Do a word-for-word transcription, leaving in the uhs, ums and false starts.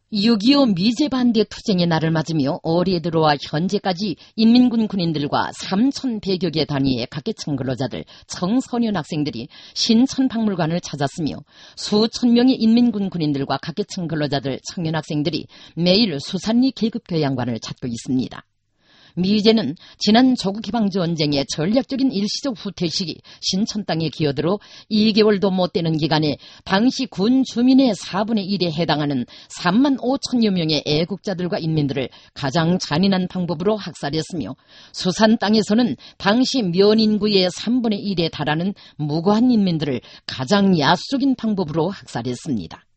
육이오 미제 반대 투쟁의 날을 맞으며 올해 들어와 현재까지 인민군 군인들과 삼천백여 개 단위의 각계층 근로자들, 청소년 학생들이 신천박물관을 찾았으며 수천 명의 인민군 군인들과 각계층 근로자들, 청년 학생들이 매일 수산리 계급교양관을 찾고 있습니다. 미제는 지난 조국해방전쟁의 전략적인 일시적 후퇴 시기 신천 땅에 기어들어 이 개월도 못 되는 기간에 당시 군 주민의 사분의 일에 해당하는 삼만 오천여 명의 애국자들과 인민들을 가장 잔인한 방법으로 학살했으며 수산 땅에서는 당시 면인구의 삼분의 일에 달하는 무고한 인민들을 가장 야수적인 방법으로 학살했습니다.